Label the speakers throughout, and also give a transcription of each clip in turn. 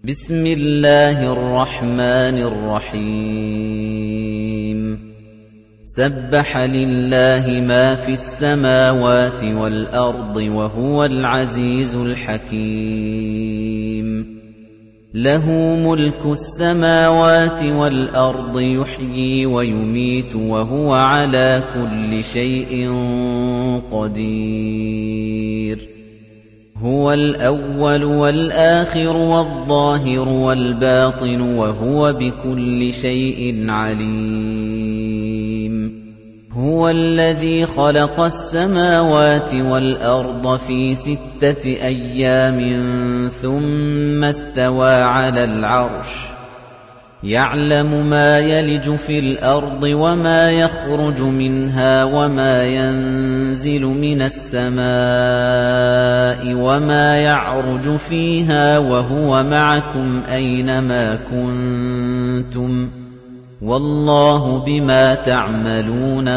Speaker 1: بسم الله الرحمن الرحيم سبح لله ما في السماوات والأرض وهو العزيز الحكيم له ملك السماوات والأرض يحيي ويميت وهو على كل شيء قدير هو الأول والآخر والظاهر والباطن وهو بكل شيء عليم هو الذي خلق السماوات والأرض في 6 أيام ثم استوى على العرش يعلم ما يلج في الأرض وما يخرج منها وما ينزل من السماء وما يعرج فيها وهو معكم أينما كنتم والله بما تعملون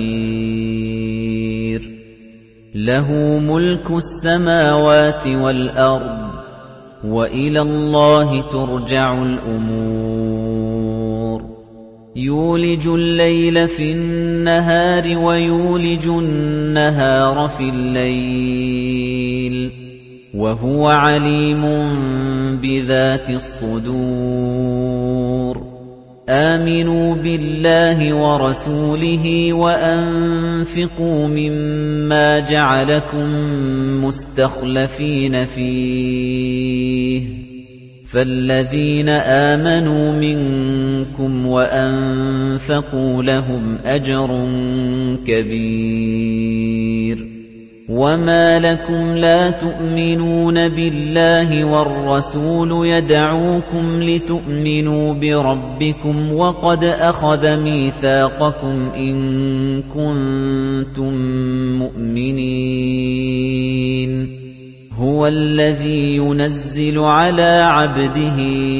Speaker 1: بصير له ملك السماوات والأرض وإلى الله ترجع الأمور يولج الليل في النهار ويولج النهار في الليل وهو عليم بذات الصدور آمنوا بالله ورسوله وأنفقوا مما جعلكم مستخلفين فيه فالذين آمنوا منكم وأنفقوا لهم أجر كبير وما لكم لا تؤمنون بالله والرسول يدعوكم لتؤمنوا بربكم وقد أخذ ميثاقكم إن كنتم مؤمنين هو الذي ينزل على عبده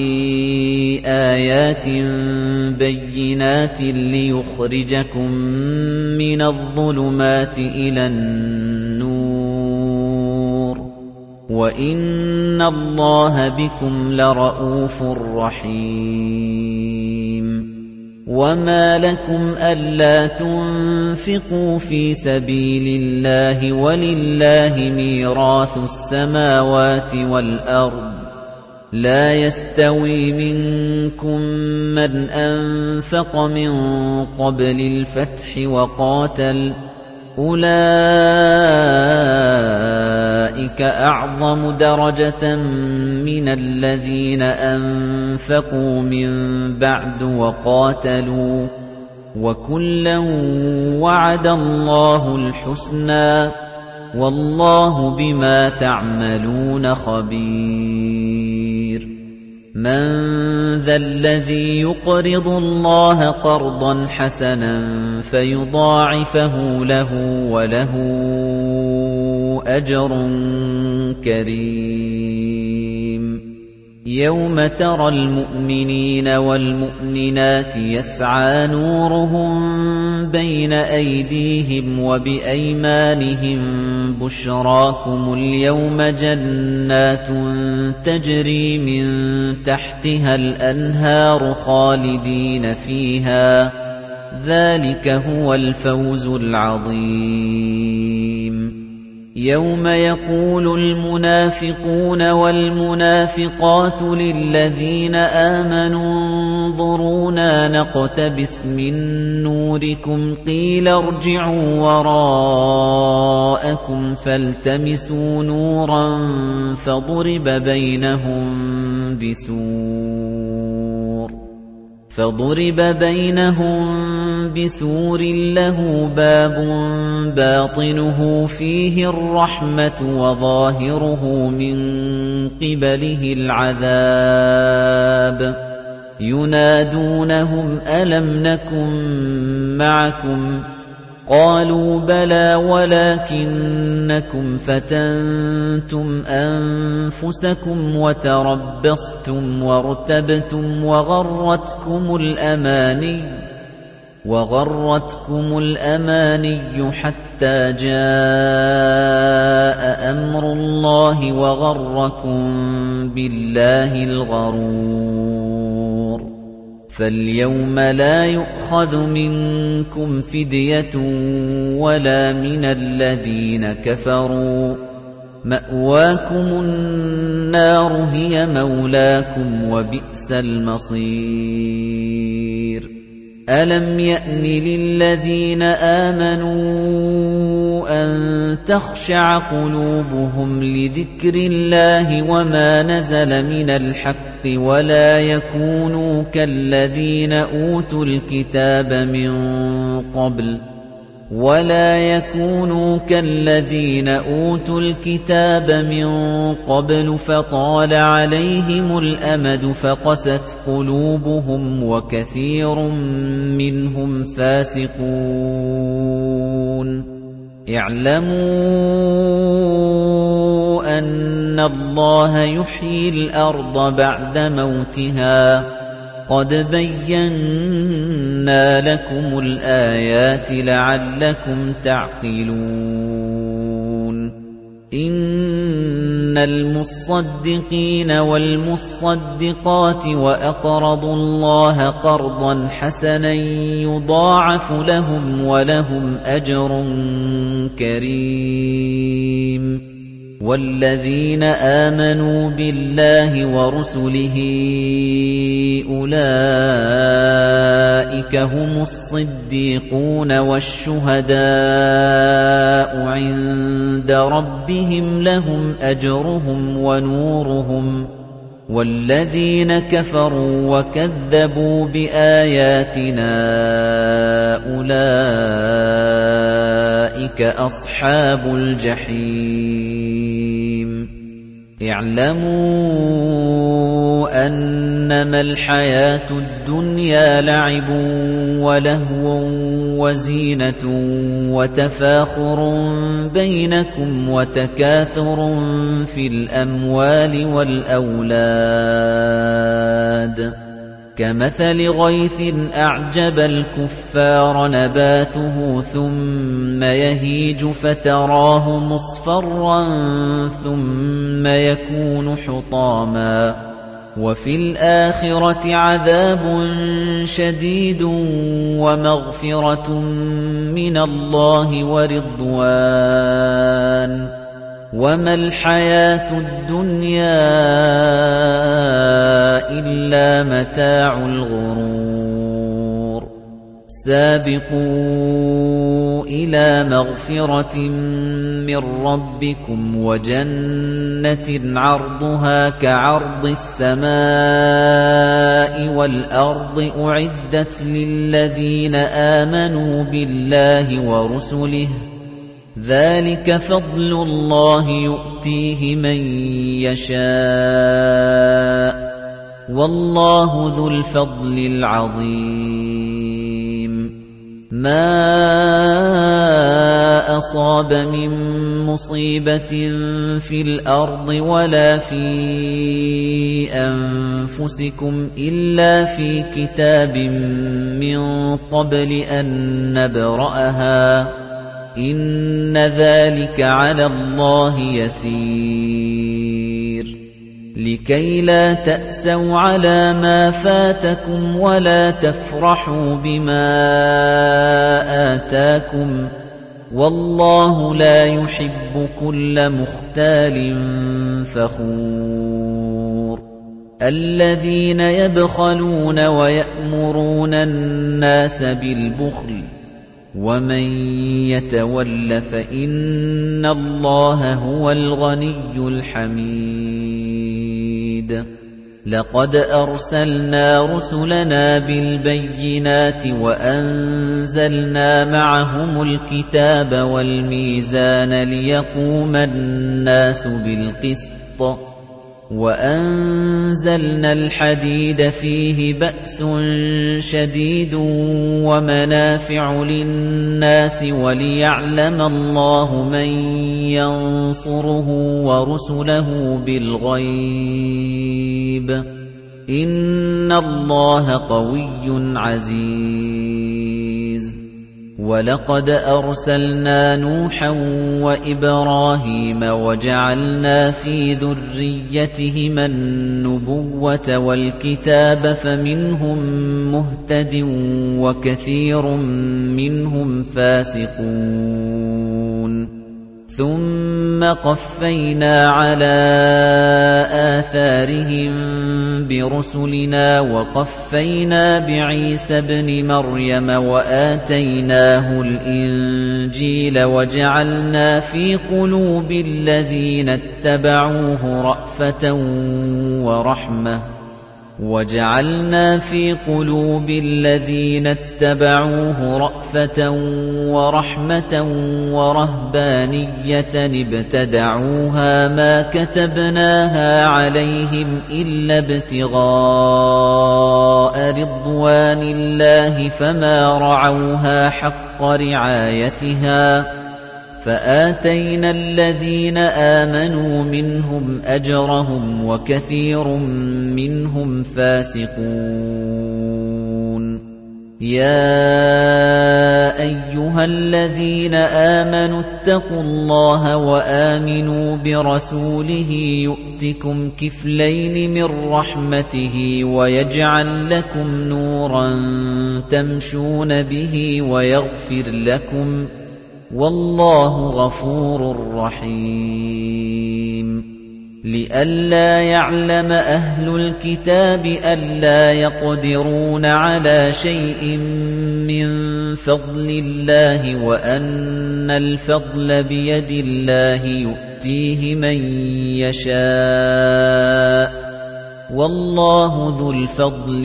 Speaker 1: آيات بينات ليخرجكم من الظلمات إلى النور وإن الله بكم لرءوف رحيم وما لكم ألا تنفقوا في سبيل الله ولله ميراث السماوات والأرض لا يستوي منكم من أنفق من قبل الفتح وقاتل أولئك أعظم درجة من الذين أنفقوا من بعد وقاتلوا وكلا وعد الله الحسنى والله بما تعملون خبير من ذا الذي يقرض الله قرضا حسنا فيضاعفه له وله أجر كريم يوم ترى المؤمنين والمؤمنات يسعى نورهم بين أيديهم وبأيمانهم بشراكم اليوم جنات تجري من تحتها الأنهار خالدين فيها ذلك هو الفوز العظيم يوم يقول المنافقون والمنافقات للذين آمنوا انظرونا نقتبس من نوركم قيل ارجعوا وراءكم فالتمسوا نورا فضرب بينهم بسور له باب باطنه فيه الرحمة وظاهره من قبله العذاب ينادونهم ألم نكن معكم قالوا بلى ولكنكم فتنتم أنفسكم وتربصتم وارتبتم وغرتكم الأماني وَغَرَّتْكُمُ الْأَمَانِيُّ حَتَّىٰ جَاءَ أَمْرُ اللَّهِ وَغَرَّكُم بِاللَّهِ الْغَرُورُ فَالْيَوْمَ لَا يُؤْخَذُ مِنكُمْ فِدْيَةٌ وَلَا مِنَ الَّذِينَ كَفَرُوا مَأْوَاكُمُ النَّارُ هِيَ مَوْلَاكُمْ وَبِئْسَ الْمَصِيرُ أَلَمْ يَأْنِ لِلَّذِينَ آمَنُوا أَن تَخْشَعَ قُلُوبُهُمْ لِذِكْرِ اللَّهِ وَمَا نَزَلَ مِنَ الْحَقِّ وَلَا يَكُونُوا كَالَّذِينَ أُوتُوا الْكِتَابَ مِن قَبْلُ فَطَالَ عَلَيْهِمُ الْأَمَدُ فَقَسَتْ قُلُوبُهُمْ وَكَثِيرٌ مِّنْهُمْ فَاسِقُونَ اعْلَمُوا أَنَّ اللَّهَ يُحْيِي الْأَرْضَ بَعْدَ مَوْتِهَا قَدْ بَيَّنَّا لَكُمُ الْآيَاتِ لَعَلَّكُمْ تَعْقِلُونَ إِنَّ الْمُصَّدِّقِينَ وَالْمُصَّدِّقَاتِ وَأَقْرَضُوا اللَّهَ قَرْضًا حَسَنًا يُضَاعَفُ لَهُمْ وَلَهُمْ أَجْرٌ كَرِيمٌ وَالَّذِينَ آمَنُوا بِاللَّهِ وَرُسُلِهِ أُولَئِكَ هُمُ الصِّدِّيقُونَ وَالشُّهَدَاءُ عِندَ رَبِّهِمْ لَهُمْ أَجْرُهُمْ وَنُورُهُمْ وَالَّذِينَ كَفَرُوا وَكَذَّبُوا بِآيَاتِنَا أُولَئِكَ أَصْحَابُ الْجَحِيمِ اعْلَمُوا أَنَّمَا الْحَيَاةُ الدُّنْيَا لَعِبٌ وَلَهْوٌ وَزِينَةٌ وَتَفَاخُرٌ بَيْنَكُمْ وَتَكَاثُرٌ فِي الْأَمْوَالِ وَالْأَوْلَادِ كَمَثَلِ غَيْثٍ أَعْجَبَ الْكُفَّارَ نَبَاتُهُ ثُمَّ يَهِيجُ فَتَرَاهُ مُصْفَرًّا ثُمَّ يَكُونُ حُطَامًا وَفِي الْآخِرَةِ عَذَابٌ شَدِيدٌ وَمَغْفِرَةٌ مِّنَ اللَّهِ وَرِضْوَانٌ وَمَا الْحَيَاةُ الدُّنْيَا إِلَّا مَتَاعُ الْغُرُورِ سَابِقُوا إِلَى مَغْفِرَةٍ مِّن رَّبِّكُمْ وَجَنَّةٍ عَرْضُهَا كَعَرْضِ السَّمَاءِ وَالْأَرْضِ أُعِدَّتْ لِلَّذِينَ آمَنُوا بِاللَّهِ وَرُسُلِهِ ذَلِكَ فَضْلُ اللَّهِ يُؤْتِيهِ مَن يَشَاءُ وَاللَّهُ ذُو الْفَضْلِ الْعَظِيمِ مَا أَصَابَ مِن مُّصِيبَةٍ فِي الْأَرْضِ وَلَا فِي أَنفُسِكُمْ إِلَّا فِي كِتَابٍ مِّن قَبْلِ أَن نَّبْرَأَهَا إِنَّ ذَلِكَ عَلَى اللَّهِ يَسِيرٌ لِكَيْ لَا تَأْسَوْا عَلَى مَا فَاتَكُمْ وَلَا تَفْرَحُوا بِمَا آتَاكُمْ وَاللَّهُ لَا يُحِبُّ كُلَّ مُخْتَالٍ فَخُورٍ الَّذِينَ يَبْخَلُونَ وَيَأْمُرُونَ النَّاسَ بِالْبُخْلِ وَمَن يَتَوَلَّ فَإِنَّ اللَّهَ هُوَ الْغَنِيُّ الْحَمِيدُ لَقَدْ أَرْسَلْنَا رُسُلَنَا بِالْبَيِّنَاتِ وَأَنزَلْنَا مَعَهُمُ الْكِتَابَ وَالْمِيزَانَ لِيَقُومَ النَّاسُ بِالْقِسْطِ وَأَنزَلْنَا الْحَدِيدَ فِيهِ بَأْسٌ شَدِيدٌ وَمَنَافِعُ لِلنَّاسِ وَلِيَعْلَمَ اللَّهُ مَن يَنصُرُهُ وَرُسُلَهُ بِالْغَيْبِ إِنَّ اللَّهَ قَوِيٌّ عَزِيزٌ وَلَقَدْ أَرْسَلْنَا نُوحًا وَإِبْرَاهِيمَ وَجَعَلْنَا فِي ذُرِّيَّتِهِمَا النُّبُوَّةَ وَالْكِتَابَ فَمِنْهُم مُّهْتَدٍ وَكَثِيرٌ مِّنْهُمْ فَاسِقُونَ ثُمَّ قَفَّيْنَا عَلَى آثَارِهِم بِرُسُلِنَا وَقَفَّيْنَا بِعِيسَى ابْنِ مَرْيَمَ وَآتَيْنَاهُ الْإِنجِيلَ وَجَعَلْنَا فِي قُلُوبِ الَّذِينَ اتَّبَعُوهُ رَأْفَةً وَرَحْمَةً وَرَهْبَانِيَّةً ابْتَدَعُوهَا مَا كَتَبْنَاهَا عَلَيْهِمْ إِلَّا ابْتِغَاءَ رِضْوَانِ اللَّهِ فَمَا رَعَوْهَا حَقَّ رِعَايَتِهَا فَآتَيْنَا الَّذِينَ آمَنُوا مِنْهُمْ أَجْرَهُمْ وَكَثِيرٌ مِّنْهُمْ فَاسِقُونَ يَا أَيُّهَا الَّذِينَ آمَنُوا اتَّقُوا اللَّهَ وَآمِنُوا بِرَسُولِهِ يُؤْتِكُمْ كِفْلَيْنِ مِنْ رَحْمَتِهِ وَيَجْعَل لَّكُمْ نُورًا تَمْشُونَ بِهِ وَيَغْفِرْ لَكُمْ وَاللَّهُ غَفُورٌ رَّحِيمٌ لِئَلَّا يَعْلَمَ أَهْلُ الْكِتَابِ أَلَّا يَقْدِرُونَ عَلَى شَيْءٍ مِّن فَضْلِ اللَّهِ وَأَنَّ الْفَضْلَ بِيَدِ اللَّهِ يُؤْتِيهِ مَن يَشَاءُ وَاللَّهُ ذُو الْفَضْلِ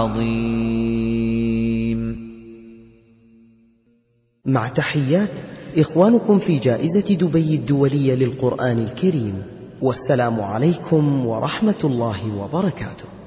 Speaker 1: الْعَظِيمِ.
Speaker 2: مع تحيات إخوانكم في جائزة دبي الدولية للقرآن الكريم، والسلام عليكم ورحمة الله وبركاته.